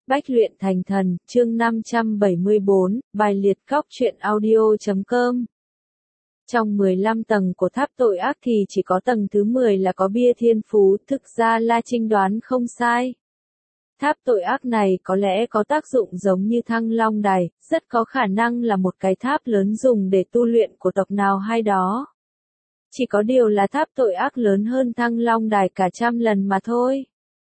Bách luyện thành thần, chương 574, bài liệt góc truyện audio.com. Trong 15 tầng của tháp tội ác thì chỉ có tầng thứ 10 là có bia thiên phú, thực ra La Trinh đoán không sai. Tháp tội ác này có lẽ có tác dụng giống như Thăng Long Đài, rất có khả năng là một cái tháp lớn dùng để tu luyện của tộc nào hay đó. Chỉ có điều là tháp tội ác lớn hơn Thăng Long Đài cả 100 lần mà thôi.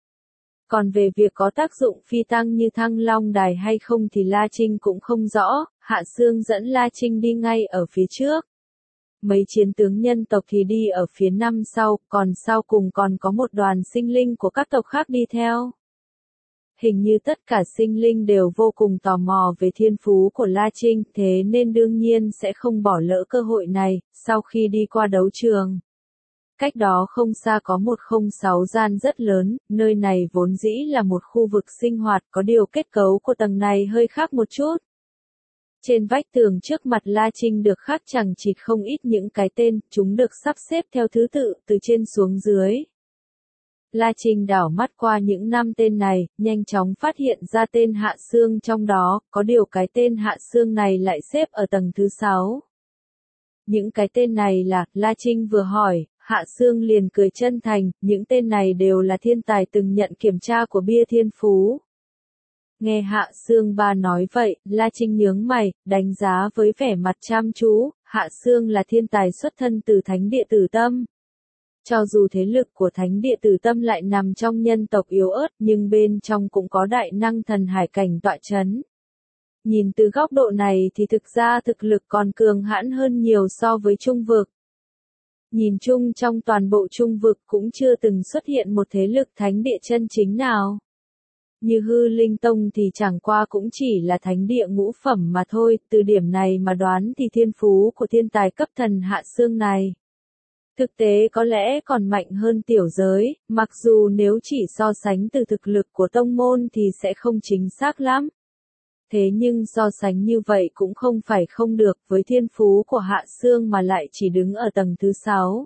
Còn về việc có tác dụng phi tăng như Thăng Long Đài hay không thì La Trinh cũng không rõ, Hạ Sương dẫn La Trinh đi ngay ở phía trước. Mấy chiến tướng nhân tộc thì đi ở phía năm sau, còn sau cùng còn có một đoàn sinh linh của các tộc khác đi theo. Hình như tất cả sinh linh đều vô cùng tò mò về thiên phú của La Trinh, thế nên đương nhiên sẽ không bỏ lỡ cơ hội này, sau khi đi qua đấu trường. Cách đó không xa có một 06 gian rất lớn, nơi này vốn dĩ là một khu vực sinh hoạt, có điều kết cấu của tầng này hơi khác một chút. Trên vách tường trước mặt La Trinh được khắc chằng chịt không ít những cái tên, chúng được sắp xếp theo thứ tự, từ trên xuống dưới. La Trinh đảo mắt qua những 5 tên này, nhanh chóng phát hiện ra tên Hạ Sương trong đó, có điều cái tên Hạ Sương này lại xếp ở tầng thứ 6. Những cái tên này là, La Trinh vừa hỏi, Hạ Sương liền cười chân thành, những tên này đều là thiên tài từng nhận kiểm tra của bia thiên phú. Nghe Hạ Sương ba nói vậy, La Trinh nhướng mày, đánh giá với vẻ mặt chăm chú, Hạ Sương là thiên tài xuất thân từ Thánh Địa Tử Tâm. Cho dù thế lực của Thánh Địa Tử Tâm lại nằm trong nhân tộc yếu ớt, nhưng bên trong cũng có đại năng thần hải cảnh tọa chấn. Nhìn từ góc độ này thì thực ra thực lực còn cường hãn hơn nhiều so với Trung Vực. Nhìn chung trong toàn bộ Trung Vực cũng chưa từng xuất hiện một thế lực thánh địa chân chính nào. Như Hư Linh Tông thì chẳng qua cũng chỉ là thánh địa ngũ phẩm mà thôi, từ điểm này mà đoán thì thiên phú của thiên tài cấp thần Hạ Sương này. Thực tế có lẽ còn mạnh hơn tiểu giới, mặc dù nếu chỉ so sánh từ thực lực của tông môn thì sẽ không chính xác lắm. Thế nhưng so sánh như vậy cũng không phải không được, với thiên phú của Hạ Sương mà lại chỉ đứng ở tầng thứ 6.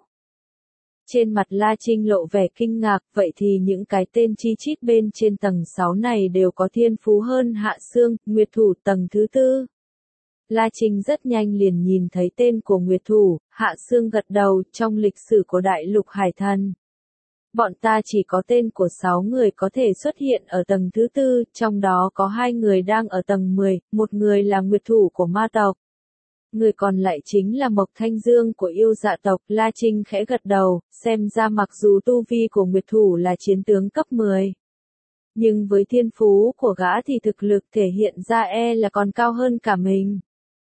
Trên mặt La Trinh lộ vẻ kinh ngạc, vậy thì những cái tên chi chít bên trên tầng 6 này đều có thiên phú hơn Hạ Sương, Nguyệt Thủ tầng thứ 4. La Trinh rất nhanh liền nhìn thấy tên của Nguyệt Thủ, Hạ Sương gật đầu, trong lịch sử của Đại Lục Hải Thần. Bọn ta chỉ có tên của 6 người có thể xuất hiện ở tầng thứ 4, trong đó có 2 người đang ở tầng 10, một người là Nguyệt Thủ của ma tộc. Người còn lại chính là Mộc Thanh Dương của yêu dạ tộc. La Trinh khẽ gật đầu, xem ra mặc dù tu vi của Nguyệt Thủ là chiến tướng cấp 10. Nhưng với thiên phú của gã thì thực lực thể hiện ra là còn cao hơn cả mình.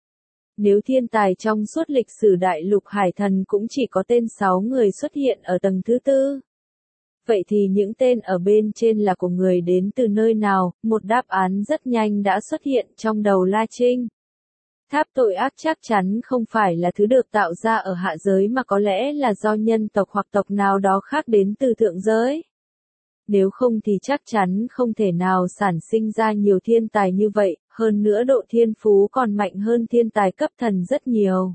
Nếu thiên tài trong suốt lịch sử Đại Lục Hải Thần cũng chỉ có tên 6 người xuất hiện ở tầng thứ 4. Vậy thì những tên ở bên trên là của người đến từ nơi nào? Một đáp án rất nhanh đã xuất hiện trong đầu La Trinh. Tháp tội ác chắc chắn không phải là thứ được tạo ra ở hạ giới mà có lẽ là do nhân tộc hoặc tộc nào đó khác đến từ thượng giới. Nếu không thì chắc chắn không thể nào sản sinh ra nhiều thiên tài như vậy, hơn nữa độ thiên phú còn mạnh hơn thiên tài cấp thần rất nhiều.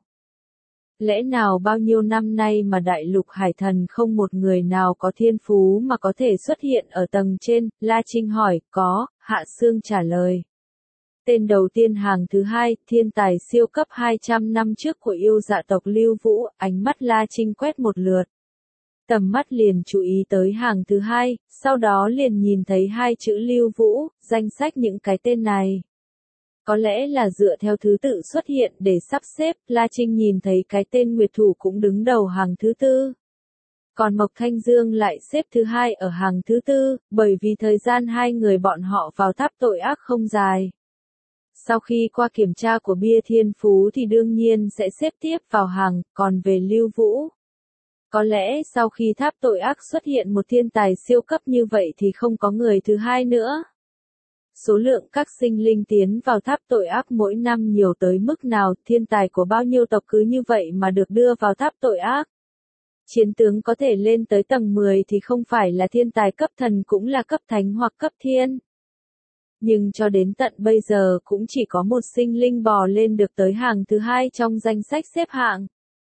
Lẽ nào bao nhiêu năm nay mà Đại Lục Hải Thần không một người nào có thiên phú mà có thể xuất hiện ở tầng trên? La Trinh hỏi, có, Hạ Sương trả lời. Tên đầu tiên hàng thứ 2, thiên tài siêu cấp 200 năm trước của yêu dạ tộc Lưu Vũ, ánh mắt La Trinh quét một lượt. Tầm mắt liền chú ý tới hàng thứ 2, sau đó liền nhìn thấy 2 chữ Lưu Vũ, danh sách những cái tên này. Có lẽ là dựa theo thứ tự xuất hiện để sắp xếp, La Trinh nhìn thấy cái tên Nguyệt Thủ cũng đứng đầu hàng thứ 4. Còn Mộc Thanh Dương lại xếp thứ 2 ở hàng thứ 4, bởi vì thời gian 2 người bọn họ vào tháp tội ác không dài. Sau khi qua kiểm tra của bia thiên phú thì đương nhiên sẽ xếp tiếp vào hàng, còn về Lưu Vũ. Có lẽ sau khi tháp tội ác xuất hiện một thiên tài siêu cấp như vậy thì không có người thứ 2 nữa. Số lượng các sinh linh tiến vào tháp tội ác mỗi năm nhiều tới mức nào, thiên tài của bao nhiêu tộc cứ như vậy mà được đưa vào tháp tội ác. Chiến tướng có thể lên tới tầng 10 thì không phải là thiên tài cấp thần cũng là cấp thánh hoặc cấp thiên. Nhưng cho đến tận bây giờ cũng chỉ có một sinh linh bò lên được tới hàng thứ 2 trong danh sách xếp hạng.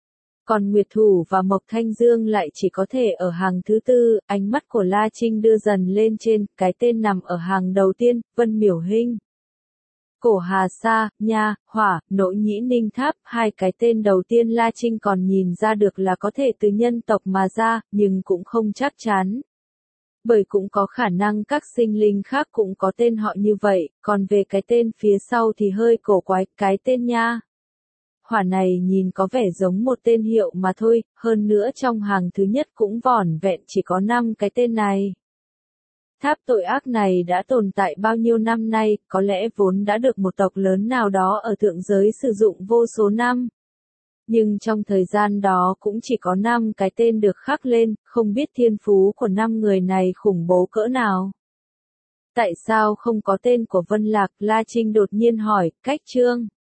Còn Nguyệt Thủ và Mộc Thanh Dương lại chỉ có thể ở hàng thứ tư, ánh mắt của La Trinh đưa dần lên trên, cái tên nằm ở hàng đầu tiên, Vân Miểu Hinh. Cổ Hà Sa, Nha, Hỏa, Nỗ Nhĩ Ninh Tháp, hai cái tên đầu tiên La Trinh còn nhìn ra được là có thể từ nhân tộc mà ra, nhưng cũng không chắc chắn. Bởi cũng có khả năng các sinh linh khác cũng có tên họ như vậy, còn về cái tên phía sau thì hơi cổ quái, cái tên Nha. Hỏa này nhìn có vẻ giống một tên hiệu mà thôi, hơn nữa trong hàng thứ nhất cũng vỏn vẹn chỉ có 5 cái tên này. Tháp tội ác này đã tồn tại bao nhiêu năm nay, có lẽ vốn đã được một tộc lớn nào đó ở thượng giới sử dụng vô số năm. Nhưng trong thời gian đó cũng chỉ có 5 cái tên được khắc lên, không biết thiên phú của 5 người này khủng bố cỡ nào. Tại sao không có tên của Vân Lạc? La Trinh đột nhiên hỏi, cách chương.